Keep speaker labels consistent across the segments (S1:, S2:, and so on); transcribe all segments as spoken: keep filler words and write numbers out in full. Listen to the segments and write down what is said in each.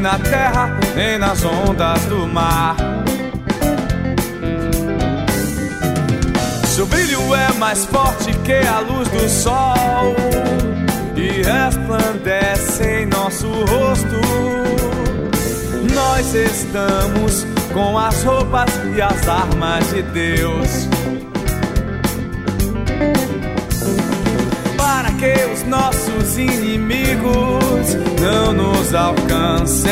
S1: na terra, nem nas ondas do mar. Seu brilho é mais forte que a luz do sol e resplandece em nosso rosto. Nós estamos com as roupas e as armas de Deus, para que os nossos inimigos não nos alcancem.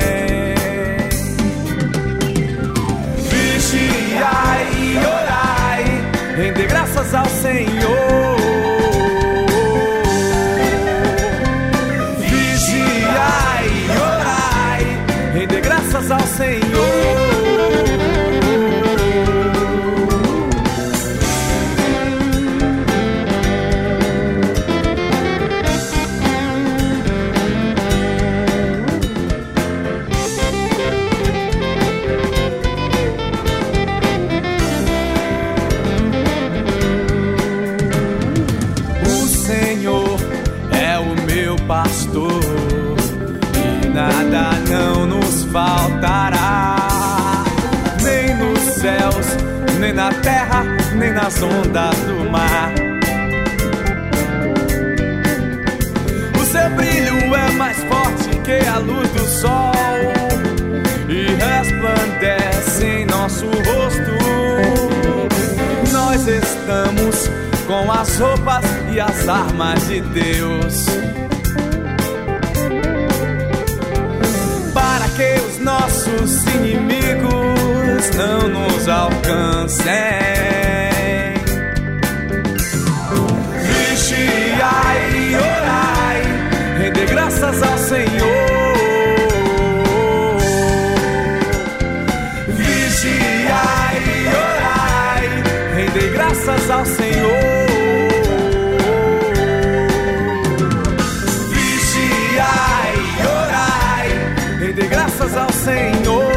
S1: Vigiai e orai, rende graças ao Senhor. Vigiai e orai, rende graças ao Senhor. Pastor, e nada não nos faltará, nem nos céus, nem na terra, nem nas ondas do mar. O seu brilho é mais forte que a luz do sol e resplandece em nosso rosto. Nós estamos com as roupas e as armas de Deus, para que os nossos inimigos não nos alcancem. Vigiai e orai, rende graças ao Senhor. Vigiai e orai, rende graças ao Senhor. Vigiai e orai, rende graças ao Senhor.